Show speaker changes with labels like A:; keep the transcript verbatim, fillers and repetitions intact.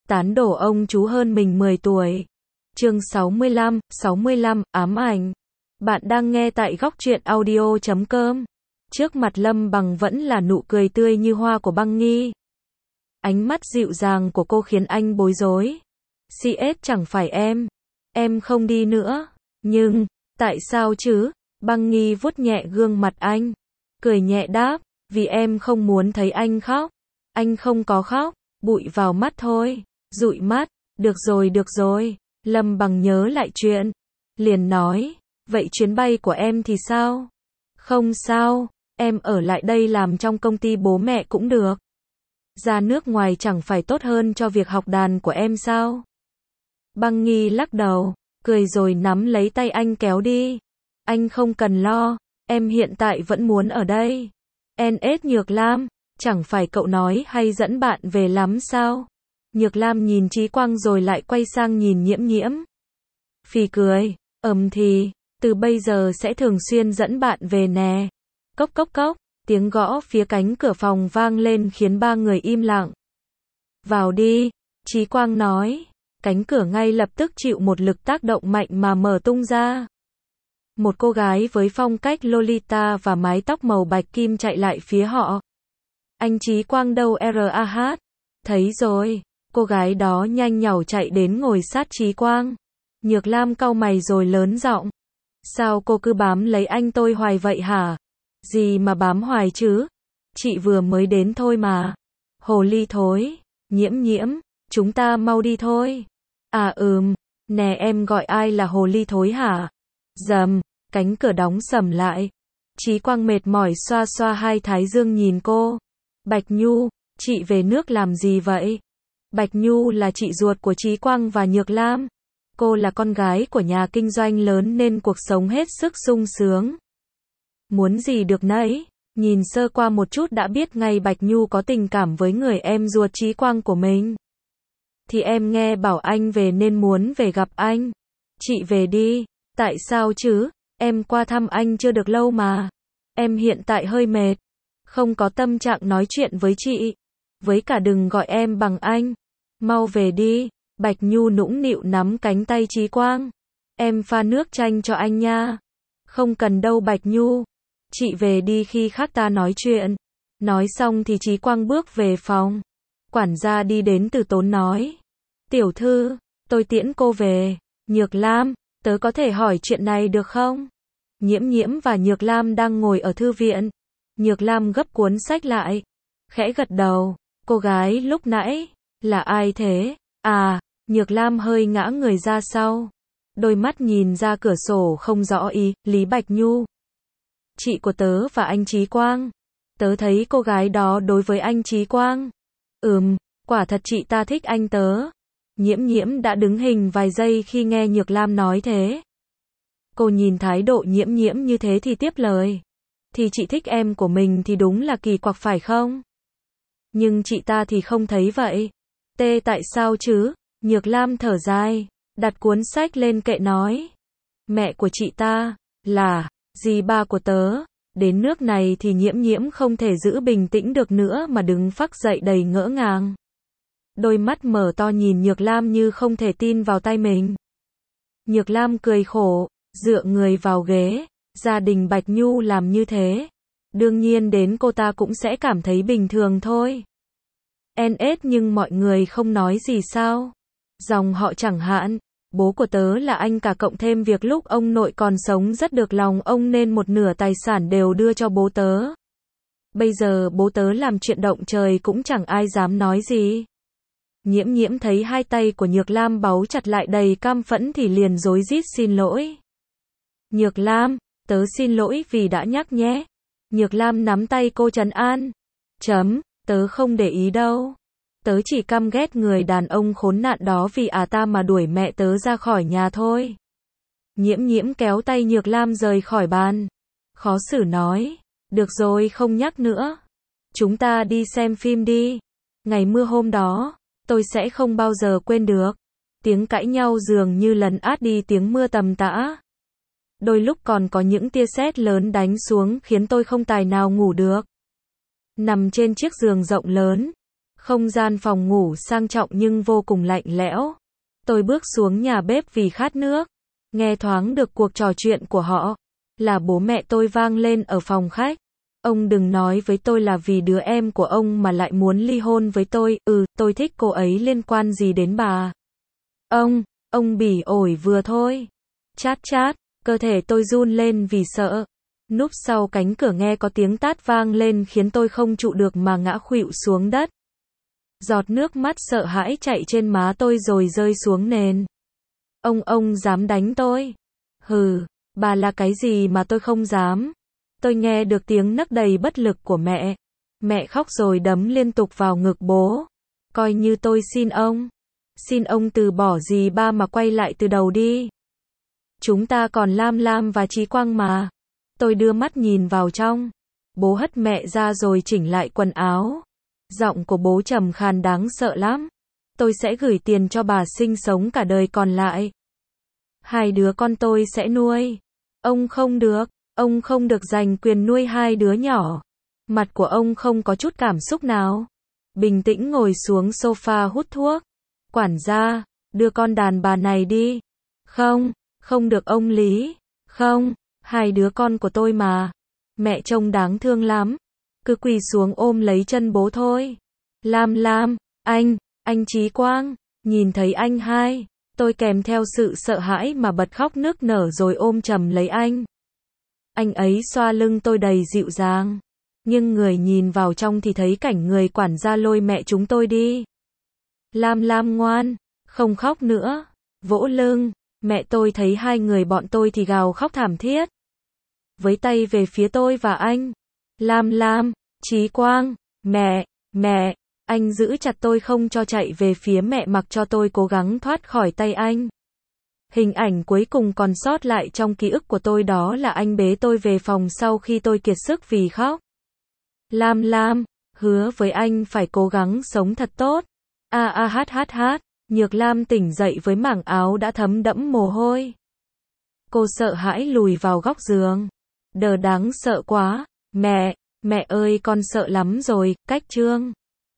A: tán đổ ông chú hơn mình mười tuổi. Chương sáu mươi lăm, sáu mươi lăm, ám ảnh. Bạn đang nghe tại góc truyện audio chấm com. Trước mặt Lâm Bằng vẫn là nụ cười tươi như hoa của Băng Nghi. Ánh mắt dịu dàng của cô khiến anh bối rối. xê ét chẳng phải em. Em không đi nữa. Nhưng, tại sao chứ? Băng Nghi vuốt nhẹ gương mặt anh. Cười nhẹ đáp, vì em không muốn thấy anh khóc. Anh không có khóc, bụi vào mắt thôi. Dụi mắt, được rồi được rồi. Lâm Bằng nhớ lại chuyện. Liền nói, vậy chuyến bay của em thì sao? Không sao, em ở lại đây làm trong công ty bố mẹ cũng được. Ra nước ngoài chẳng phải tốt hơn cho việc học đàn của em sao? Băng Nghi lắc đầu, cười rồi nắm lấy tay anh kéo đi. Anh không cần lo, em hiện tại vẫn muốn ở đây. en ét Nhược Lam, chẳng phải cậu nói hay dẫn bạn về lắm sao? Nhược Lam nhìn Chí Quang rồi lại quay sang nhìn Nhiễm Nhiễm. Phì cười, ầm thì, từ bây giờ sẽ thường xuyên dẫn bạn về nè. Cốc cốc cốc, tiếng gõ phía cánh cửa phòng vang lên khiến ba người im lặng. Vào đi, Chí Quang nói. Cánh cửa ngay lập tức chịu một lực tác động mạnh mà mở tung ra. Một cô gái với phong cách Lolita và mái tóc màu bạch kim chạy lại phía họ. Anh Chí Quang đâu rờ hát? Thấy rồi, cô gái đó nhanh nhảu chạy đến ngồi sát Chí Quang. Nhược Lam cau mày rồi lớn giọng. Sao cô cứ bám lấy anh tôi hoài vậy hả? Gì mà bám hoài chứ? Chị vừa mới đến thôi mà. Hồ ly thối, Nhiễm Nhiễm, chúng ta mau đi thôi. À ừm, nè em gọi ai là hồ ly thối hả? Dầm, cánh cửa đóng sầm lại. Chí Quang mệt mỏi xoa xoa hai thái dương nhìn cô. Bạch Nhu, chị về nước làm gì vậy? Bạch Nhu là chị ruột của Chí Quang và Nhược Lam. Cô là con gái của nhà kinh doanh lớn nên cuộc sống hết sức sung sướng. Muốn gì được nấy, nhìn sơ qua một chút đã biết ngay Bạch Nhu có tình cảm với người em ruột Chí Quang của mình. Thì em nghe bảo anh về nên muốn về gặp anh. Chị về đi, tại sao chứ? Em qua thăm anh chưa được lâu mà. Em hiện tại hơi mệt, không có tâm trạng nói chuyện với chị. Với cả đừng gọi em bằng anh. Mau về đi. Bạch Nhu nũng nịu nắm cánh tay Chí Quang. Em pha nước chanh cho anh nha. Không cần đâu Bạch Nhu. Chị về đi khi khác ta nói chuyện. Nói xong thì Chí Quang bước về phòng. Quản gia đi đến từ tốn nói. Tiểu thư, tôi tiễn cô về. Nhược Lam, tớ có thể hỏi chuyện này được không? Nhiễm Nhiễm và Nhược Lam đang ngồi ở thư viện. Nhược Lam gấp cuốn sách lại. Khẽ gật đầu. Cô gái lúc nãy, là ai thế? À, Nhược Lam hơi ngã người ra sau. Đôi mắt nhìn ra cửa sổ không rõ ý, Lý Bạch Nhu. Chị của tớ và anh Chí Quang. Tớ thấy cô gái đó đối với anh Chí Quang. Ừm, quả thật chị ta thích anh tớ. Nhiễm Nhiễm đã đứng hình vài giây khi nghe Nhược Lam nói thế. Cô nhìn thái độ Nhiễm Nhiễm như thế thì tiếp lời. Thì chị thích em của mình thì đúng là kỳ quặc phải không? Nhưng chị ta thì không thấy vậy. Tê tại sao chứ? Nhược Lam thở dài, đặt cuốn sách lên kệ nói. Mẹ của chị ta, là, dì ba của tớ. Đến nước này thì Nhiễm Nhiễm không thể giữ bình tĩnh được nữa mà đứng phắc dậy đầy ngỡ ngàng. Đôi mắt mở to nhìn Nhược Lam như không thể tin vào tay mình. Nhược Lam cười khổ, dựa người vào ghế. Gia đình Bạch Nhu làm như thế. Đương nhiên đến cô ta cũng sẽ cảm thấy bình thường thôi. en ét nhưng mọi người không nói gì sao? Dòng họ chẳng hạn. Bố của tớ là anh cả cộng thêm việc lúc ông nội còn sống rất được lòng ông nên một nửa tài sản đều đưa cho bố tớ. Bây giờ bố tớ làm chuyện động trời cũng chẳng ai dám nói gì. Nhiễm Nhiễm thấy hai tay của Nhược Lam báu chặt lại đầy cam phẫn thì liền rối rít xin lỗi. Nhược Lam, tớ xin lỗi vì đã nhắc nhé. Nhược Lam nắm tay cô trấn an. Chấm, tớ không để ý đâu. Tớ chỉ căm ghét người đàn ông khốn nạn đó vì à ta mà đuổi mẹ tớ ra khỏi nhà thôi. Nhiễm Nhiễm kéo tay Nhược Lam rời khỏi bàn. Khó xử nói. Được rồi không nhắc nữa. Chúng ta đi xem phim đi. Ngày mưa hôm đó, tôi sẽ không bao giờ quên được. Tiếng cãi nhau dường như lấn át đi tiếng mưa tầm tã. Đôi lúc còn có những tia sét lớn đánh xuống khiến tôi không tài nào ngủ được. Nằm trên chiếc giường rộng lớn, Không gian phòng ngủ sang trọng nhưng vô cùng lạnh lẽo. Tôi bước xuống nhà bếp vì khát nước. Nghe thoáng được cuộc trò chuyện của họ. Là bố mẹ tôi vang lên ở phòng khách. Ông đừng nói với tôi là vì đứa em của ông mà lại muốn ly hôn với tôi. Ừ, tôi thích cô ấy liên quan gì đến bà? Ông, ông bỉ ổi vừa thôi. Chát chát, cơ thể tôi run lên vì sợ. Núp sau cánh cửa nghe có tiếng tát vang lên khiến tôi không trụ được mà ngã khuỵu xuống đất. Giọt nước mắt sợ hãi chạy trên má tôi rồi rơi xuống nền. Ông ông dám đánh tôi? Hừ, bà là cái gì mà tôi không dám? Tôi nghe được tiếng nấc đầy bất lực của mẹ. Mẹ khóc rồi đấm liên tục vào ngực bố. Coi như tôi xin ông. Xin ông từ bỏ dì ba mà quay lại từ đầu đi. Chúng ta còn Lam Lam và Chí Quang mà. Tôi đưa mắt nhìn vào trong. Bố hất mẹ ra rồi chỉnh lại quần áo. Giọng của bố trầm khàn đáng sợ lắm. Tôi sẽ gửi tiền cho bà sinh sống cả đời còn lại. Hai đứa con tôi sẽ nuôi. Ông không được. Ông không được giành quyền nuôi hai đứa nhỏ. Mặt của ông không có chút cảm xúc nào. Bình tĩnh ngồi xuống sofa hút thuốc. Quản gia, đưa con đàn bà này đi. Không, không được ông Lý. Không, hai đứa con của tôi mà. Mẹ trông đáng thương lắm. Cứ quỳ xuống ôm lấy chân bố thôi. Lam Lam, anh, anh Chí Quang, nhìn thấy anh hai. Tôi kèm theo sự sợ hãi mà bật khóc nức nở rồi ôm chầm lấy anh. Anh ấy xoa lưng tôi đầy dịu dàng. Nhưng người nhìn vào trong thì thấy cảnh người quản gia lôi mẹ chúng tôi đi. Lam Lam ngoan, không khóc nữa. Vỗ lưng, mẹ tôi thấy hai người bọn tôi thì gào khóc thảm thiết. Với tay về phía tôi và anh. Lam Lam, Chí Quang, mẹ, mẹ, anh giữ chặt tôi không cho chạy về phía mẹ mặc cho tôi cố gắng thoát khỏi tay anh. Hình ảnh cuối cùng còn sót lại trong ký ức của tôi đó là anh bế tôi về phòng sau khi tôi kiệt sức vì khóc. Lam Lam, hứa với anh phải cố gắng sống thật tốt. A a hát hát hát, Nhược Lam tỉnh dậy với mảng áo đã thấm đẫm mồ hôi. Cô sợ hãi lùi vào góc giường. Đờ đáng sợ quá. Mẹ, mẹ ơi con sợ lắm rồi, cách trương.